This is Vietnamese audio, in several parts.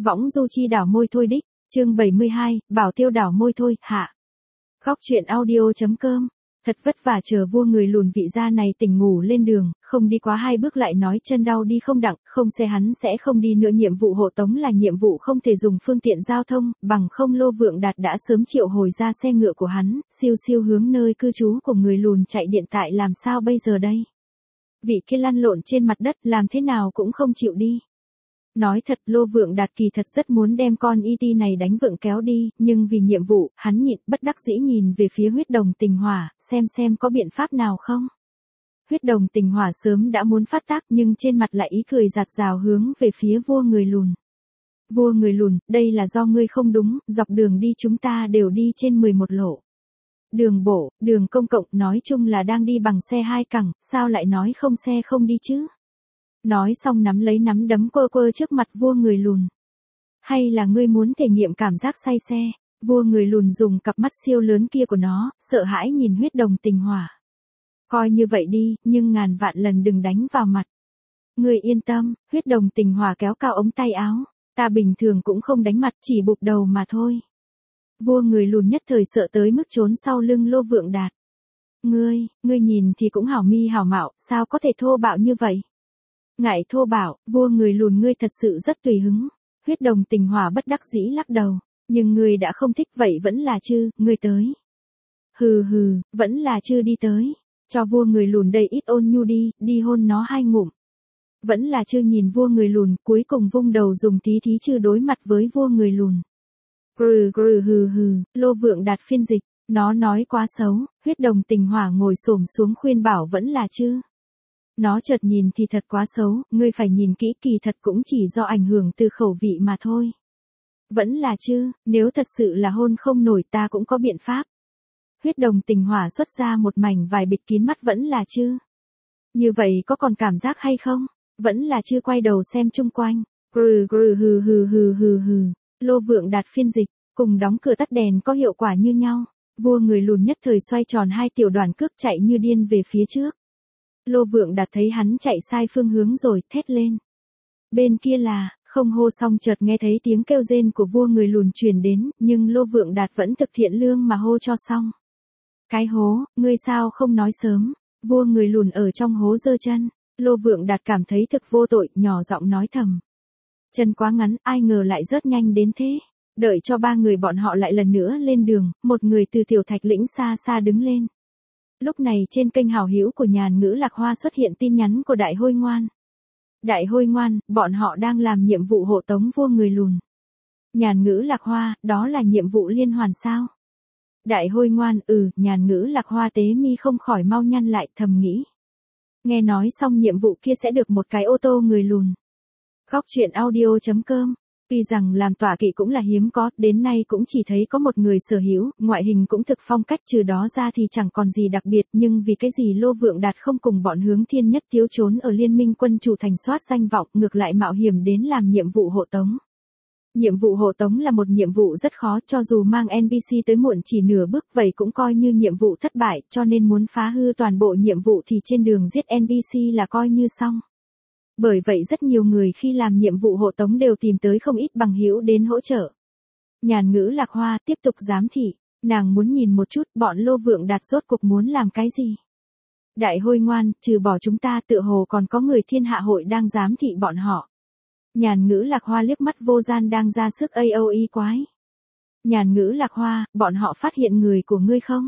Võng du chi đảo môi thôi đích, chương 72, bảo tiêu đảo môi thôi, hạ. Góc truyện audio.com. Thật vất vả chờ vua người lùn vị gia này tỉnh ngủ lên đường, không đi quá 2 bước lại nói chân đau đi không đặng, không xe hắn sẽ không đi nữa. Nhiệm vụ hộ tống là nhiệm vụ không thể dùng phương tiện giao thông, bằng không Lô Vượng Đạt đã sớm triệu hồi ra xe ngựa của hắn, siêu siêu hướng nơi cư trú của người lùn chạy điện tại. Làm sao bây giờ đây? Vị kia lăn lộn trên mặt đất làm thế nào cũng không chịu đi. Nói thật, Lô Vượng Đạt kỳ thật rất muốn đem con IT này đánh vượng kéo đi, nhưng vì nhiệm vụ, hắn nhịn bất đắc dĩ nhìn về phía huyết đồng tình hỏa, xem có biện pháp nào không. Huyết đồng tình hỏa sớm đã muốn phát tác nhưng trên mặt lại ý cười rạt rào hướng về phía vua người lùn. Vua người lùn, đây là do ngươi không đúng, dọc đường đi chúng ta đều đi trên 11 lộ. Đường bộ, đường công cộng, nói chung là đang đi bằng xe 2 cẳng, sao lại nói không xe không đi chứ? Nói xong nắm lấy nắm đấm quơ quơ trước mặt vua người lùn. Hay là ngươi muốn thể nghiệm cảm giác say xe? Vua người lùn dùng cặp mắt siêu lớn kia của nó, sợ hãi nhìn huyết đồng tình hỏa. Coi như vậy đi, nhưng ngàn vạn lần đừng đánh vào mặt. Ngươi yên tâm, huyết đồng tình hỏa kéo cao ống tay áo. Ta bình thường cũng không đánh mặt, chỉ bụp đầu mà thôi. Vua người lùn nhất thời sợ tới mức trốn sau lưng Lô Vượng Đạt. Ngươi nhìn thì cũng hảo mi hảo mạo, sao có thể thô bạo như vậy? Ngại thô bạo, vua người lùn ngươi thật sự rất tùy hứng. Huyết đồng tình hỏa bất đắc dĩ lắc đầu. Nhưng ngươi đã không thích vậy vẫn là chư, ngươi tới. Hừ, vẫn là chư đi tới. Cho vua người lùn đây ít ôn nhu đi hôn nó 2 ngụm. Vẫn là chư nhìn vua người lùn, cuối cùng vung đầu dùng tí chư đối mặt với vua người lùn. Hừ, Lô Vượng Đạt phiên dịch, nó nói quá xấu, huyết đồng tình hỏa ngồi xổm xuống khuyên bảo vẫn là chư. Nó chợt nhìn thì thật quá xấu, ngươi phải nhìn kỹ, kỳ thật cũng chỉ do ảnh hưởng từ khẩu vị mà thôi. Vẫn là chư, nếu thật sự là hôn không nổi ta cũng có biện pháp. Huyết đồng tình hỏa xuất ra một mảnh vải bịt kín mắt vẫn là chư. Như vậy có còn cảm giác hay không? Vẫn là chư quay đầu xem chung quanh. Hừ. Lô Vượng Đạt phiên dịch, cùng đóng cửa tắt đèn có hiệu quả như nhau. Vua người lùn nhất thời xoay tròn 2 tiểu đoàn cước chạy như điên về phía trước. Lô Vượng Đạt thấy hắn chạy sai phương hướng rồi, thét lên. Bên kia là, không hô xong chợt nghe thấy tiếng kêu rên của vua người lùn truyền đến, nhưng Lô Vượng Đạt vẫn thực thiện lương mà hô cho xong. Cái hố, ngươi sao không nói sớm? Vua người lùn ở trong hố giơ chân. Lô Vượng Đạt cảm thấy thực vô tội, nhỏ giọng nói thầm. Chân quá ngắn, ai ngờ lại rớt nhanh đến thế. Đợi cho 3 người bọn họ lại lần nữa lên đường, một người từ tiểu thạch lĩnh xa xa đứng lên. Lúc này trên kênh hảo hữu của Nhàn Ngữ Lạc Hoa xuất hiện tin nhắn của Đại Hôi Ngoan. Đại Hôi Ngoan, bọn họ đang làm nhiệm vụ hộ tống vua người lùn. Nhàn Ngữ Lạc Hoa, đó là nhiệm vụ liên hoàn sao? Đại Hôi Ngoan, Nhàn Ngữ Lạc Hoa tế mi không khỏi mau nhăn lại, thầm nghĩ. Nghe nói xong nhiệm vụ kia sẽ được một cái ô tô người lùn. Góc truyện audio.com. Tuy rằng làm tọa kỵ cũng là hiếm có, đến nay cũng chỉ thấy có một người sở hữu, ngoại hình cũng thực phong cách, trừ đó ra thì chẳng còn gì đặc biệt, nhưng vì cái gì Lô Vượng Đạt không cùng bọn Hướng Thiên Nhất thiếu trốn ở Liên minh quân chủ thành soát danh vọng, ngược lại mạo hiểm đến làm nhiệm vụ hộ tống. Nhiệm vụ hộ tống là một nhiệm vụ rất khó, cho dù mang NPC tới muộn chỉ nửa bước vậy cũng coi như nhiệm vụ thất bại, cho nên muốn phá hư toàn bộ nhiệm vụ thì trên đường giết NPC là coi như xong. Bởi vậy rất nhiều người khi làm nhiệm vụ hộ tống đều tìm tới không ít bằng hữu đến hỗ trợ. Nhàn Ngữ Lạc Hoa tiếp tục giám thị, nàng muốn nhìn một chút bọn Lô Vượng Đạt rốt cuộc muốn làm cái gì. Đại Hôi Ngoan, trừ bỏ chúng ta tựa hồ còn có người thiên hạ hội đang giám thị bọn họ. Nhàn Ngữ Lạc Hoa liếc mắt vô gian đang ra sức AOE quái. Nhàn Ngữ Lạc Hoa, bọn họ phát hiện người của ngươi không?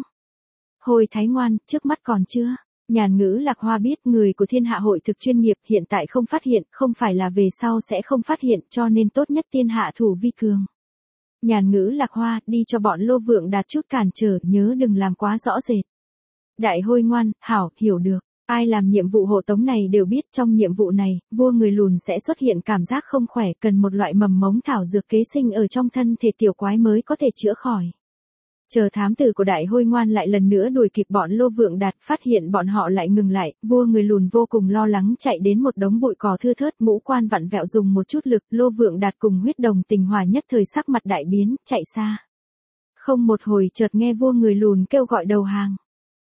Hồi Thái Ngoan, trước mắt còn chưa. Nhàn Ngữ Lạc Hoa biết người của thiên hạ hội thực chuyên nghiệp, hiện tại không phát hiện, không phải là về sau sẽ không phát hiện, cho nên tốt nhất tiên hạ thủ vi cường. Nhàn Ngữ Lạc Hoa, đi cho bọn Lô Vượng Đạt chút cản trở, nhớ đừng làm quá rõ rệt. Đại Hôi Ngoan, hảo, hiểu được. Ai làm nhiệm vụ hộ tống này đều biết trong nhiệm vụ này, vua người lùn sẽ xuất hiện cảm giác không khỏe, cần một loại mầm mống thảo dược kế sinh ở trong thân thể tiểu quái mới có thể chữa khỏi. Chờ thám tử của Đại Hôi Ngoan lại lần nữa đuổi kịp bọn Lô Vượng Đạt, phát hiện bọn họ lại ngừng lại, vua người lùn vô cùng lo lắng chạy đến một đống bụi cỏ thưa thớt, ngũ quan vặn vẹo dùng một chút lực, Lô Vượng Đạt cùng huyết đồng tình hỏa nhất thời sắc mặt đại biến, chạy xa. Không một hồi chợt nghe vua người lùn kêu gọi đầu hàng.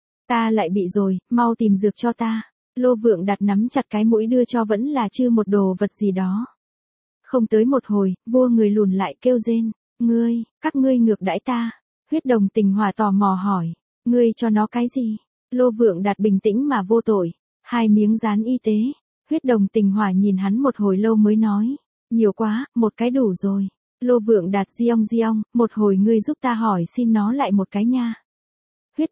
Ta lại bị rồi, mau tìm dược cho ta. Lô Vượng Đạt nắm chặt cái mũi đưa cho vẫn là chư một đồ vật gì đó. Không tới một hồi, vua người lùn lại kêu rên. Các ngươi ngược đãi ta. Huyết Đồng Tình Hỏa tò mò hỏi. Ngươi cho nó cái gì? Lô Vượng Đạt bình tĩnh mà vô tội. 2 miếng dán y tế. Huyết Đồng Tình Hỏa nhìn hắn một hồi lâu mới nói. Nhiều quá, một cái đủ rồi. Lô Vượng Đạt giong, một hồi ngươi giúp ta hỏi xin nó lại một cái nha. Huyết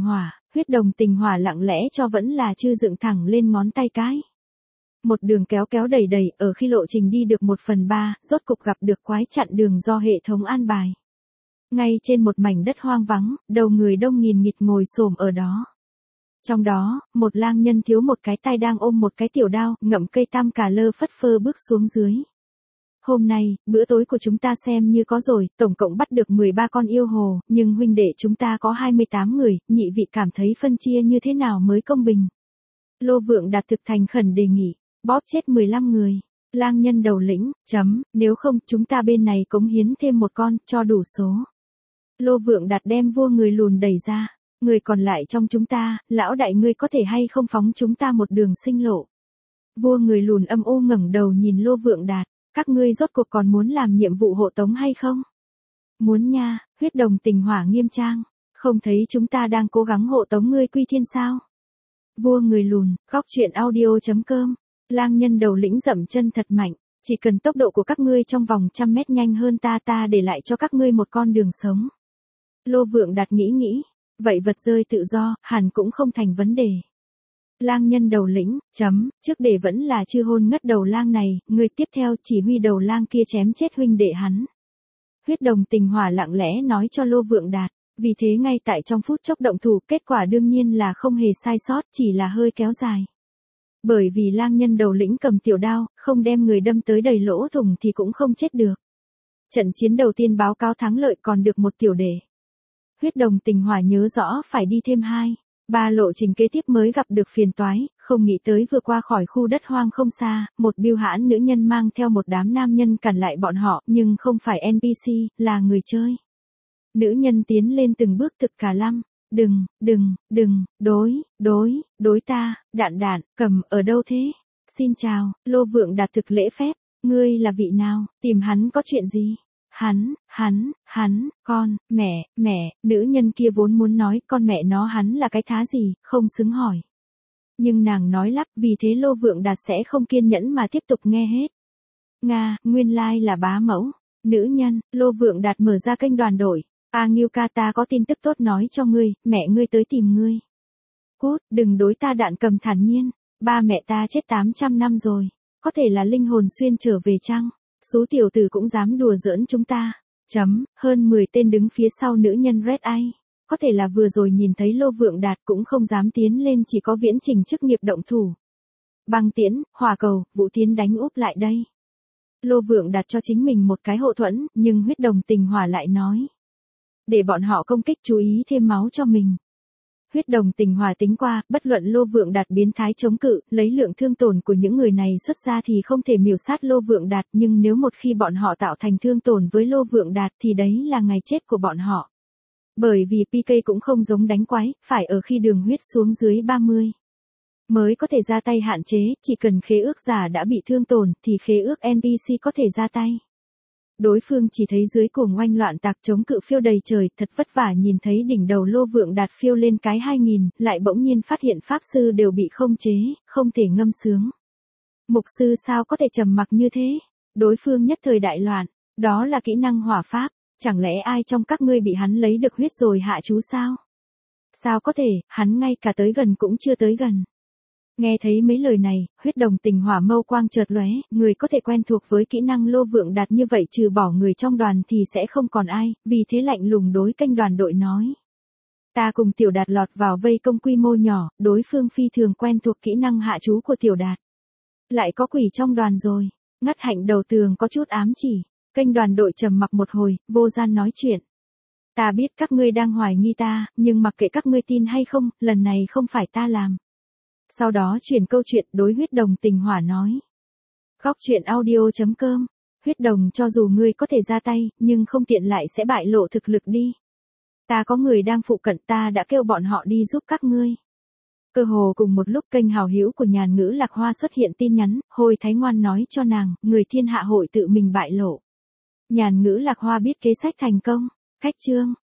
Đồng Tình Hỏa lặng lẽ cho vẫn là chưa dựng thẳng lên ngón tay cái. Một đường kéo đẩy, ở khi lộ trình đi được 1/3, rốt cục gặp được quái chặn đường do hệ thống an bài. Ngay trên một mảnh đất hoang vắng, đầu người đông nghìn nghịt ngồi xổm ở đó. Trong đó, một lang nhân thiếu một cái tay đang ôm một cái tiểu đao, ngậm cây tam cà lơ phất phơ bước xuống dưới. Hôm nay, bữa tối của chúng ta xem như có rồi, tổng cộng bắt được 13 con yêu hồ, nhưng huynh đệ chúng ta có 28 người, nhị vị cảm thấy phân chia như thế nào mới công bình. Lô Vượng Đạt thực thành khẩn đề nghị, bóp chết 15 người. Lang nhân đầu lĩnh, nếu không chúng ta bên này cống hiến thêm một con, cho đủ số. Lô Vượng Đạt đem vua người lùn đẩy ra. Người còn lại trong chúng ta, lão đại ngươi có thể hay không phóng chúng ta một đường sinh lộ. Vua người lùn âm u ngẩng đầu nhìn Lô Vượng Đạt. Các ngươi rốt cuộc còn muốn làm nhiệm vụ hộ tống hay không? Muốn nha. Huyết Đồng Tình Hỏa nghiêm trang. Không thấy chúng ta đang cố gắng hộ tống ngươi quy thiên sao? Vua người lùn, góc truyện audio.com. Lang nhân đầu lĩnh dậm chân thật mạnh. Chỉ cần tốc độ của các ngươi trong vòng 100 mét nhanh hơn ta để lại cho các ngươi một con đường sống. Lô Vượng Đạt nghĩ. Vậy vật rơi tự do, hẳn cũng không thành vấn đề. Lang nhân đầu lĩnh, trước để vẫn là chưa hôn ngất đầu lang này, người tiếp theo chỉ huy đầu lang kia chém chết huynh đệ hắn. Huyết Đồng Tình Hỏa lặng lẽ nói cho Lô Vượng Đạt, vì thế ngay tại trong phút chốc động thủ, kết quả đương nhiên là không hề sai sót, chỉ là hơi kéo dài. Bởi vì lang nhân đầu lĩnh cầm tiểu đao, không đem người đâm tới đầy lỗ thủng thì cũng không chết được. Trận chiến đầu tiên báo cáo thắng lợi còn được một tiểu đệ. Huyết Đồng Tình Hỏa nhớ rõ phải đi thêm 2-3 lộ trình kế tiếp mới gặp được phiền toái, không nghĩ tới vừa qua khỏi khu đất hoang không xa, một biêu hãn nữ nhân mang theo một đám nam nhân cản lại bọn họ, nhưng không phải NPC, là người chơi. Nữ nhân tiến lên từng bước thực cả lăm, đừng, đối ta, đạn, cầm ở đâu thế? Xin chào, Lô Vượng Đạt thực lễ phép, ngươi là vị nào, tìm hắn có chuyện gì? Hắn, con, mẹ, nữ nhân kia vốn muốn nói con mẹ nó hắn là cái thá gì, không xứng hỏi. Nhưng nàng nói lắp, vì thế Lô Vượng Đạt sẽ không kiên nhẫn mà tiếp tục nghe hết. Nga, nguyên lai là bá mẫu. Nữ nhân, Lô Vượng Đạt mở ra kênh đoàn đội. Nghiêu ca ta có tin tức tốt nói cho ngươi, mẹ ngươi tới tìm ngươi. Cút, đừng đối ta đạn cầm thản nhiên. Ba mẹ ta chết 800 năm rồi. Có thể là linh hồn xuyên trở về chăng? Số tiểu tử cũng dám đùa giỡn chúng ta. Hơn 10 tên đứng phía sau nữ nhân Red Eye. Có thể là vừa rồi nhìn thấy Lô Vượng Đạt cũng không dám tiến lên, chỉ có Viễn Trình chức nghiệp động thủ. Băng tiễn, hỏa cầu, vũ tiến đánh úp lại đây. Lô Vượng Đạt cho chính mình một cái hộ thuẫn, nhưng Huyết Đồng Tình Hỏa lại nói. Để bọn họ công kích chú ý thêm máu cho mình. Huyết Đồng Tình Hỏa tính qua, bất luận Lô Vượng Đạt biến thái chống cự, lấy lượng thương tổn của những người này xuất ra thì không thể miểu sát Lô Vượng Đạt, nhưng nếu một khi bọn họ tạo thành thương tổn với Lô Vượng Đạt thì đấy là ngày chết của bọn họ. Bởi vì PK cũng không giống đánh quái, phải ở khi đường huyết xuống dưới 30 mới có thể ra tay hạn chế, chỉ cần khế ước giả đã bị thương tổn thì khế ước NPC có thể ra tay. Đối phương chỉ thấy dưới cuồng oanh loạn tạc chống cự phiêu đầy trời, thật vất vả nhìn thấy đỉnh đầu Lô Vượng Đạt phiêu lên cái 2000, lại bỗng nhiên phát hiện pháp sư đều bị không chế, không thể ngâm sướng. Mục sư sao có thể trầm mặc như thế? Đối phương nhất thời đại loạn, đó là kỹ năng hỏa pháp, chẳng lẽ ai trong các ngươi bị hắn lấy được huyết rồi hạ chú sao? Sao có thể, hắn ngay cả tới gần cũng chưa tới gần. Nghe thấy mấy lời này, Huyết Đồng Tình Hỏa mâu quang chợt lóe, người có thể quen thuộc với kỹ năng Lô Vượng Đạt như vậy trừ bỏ người trong đoàn thì sẽ không còn ai, vì thế lạnh lùng đối kênh đoàn đội nói. Ta cùng Tiểu Đạt lọt vào vây công quy mô nhỏ, đối phương phi thường quen thuộc kỹ năng hạ chú của Tiểu Đạt. Lại có quỷ trong đoàn rồi, Ngắt Hạnh đầu tường có chút ám chỉ, kênh đoàn đội trầm mặc một hồi, vô gian nói chuyện. Ta biết các ngươi đang hoài nghi ta, nhưng mặc kệ các ngươi tin hay không, lần này không phải ta làm. Sau đó chuyển câu chuyện đối Huyết Đồng Tình Hỏa nói. Góc truyện audio.com. Huyết Đồng cho dù ngươi có thể ra tay, nhưng không tiện lại sẽ bại lộ thực lực đi. Ta có người đang phụ cận, ta đã kêu bọn họ đi giúp các ngươi. Cơ hồ cùng một lúc kênh hào hữu của Nhàn Ngữ Lạc Hoa xuất hiện tin nhắn, Hồi Thái Ngoan nói cho nàng, người thiên hạ hội tự mình bại lộ. Nhàn Ngữ Lạc Hoa biết kế sách thành công. Khách chương.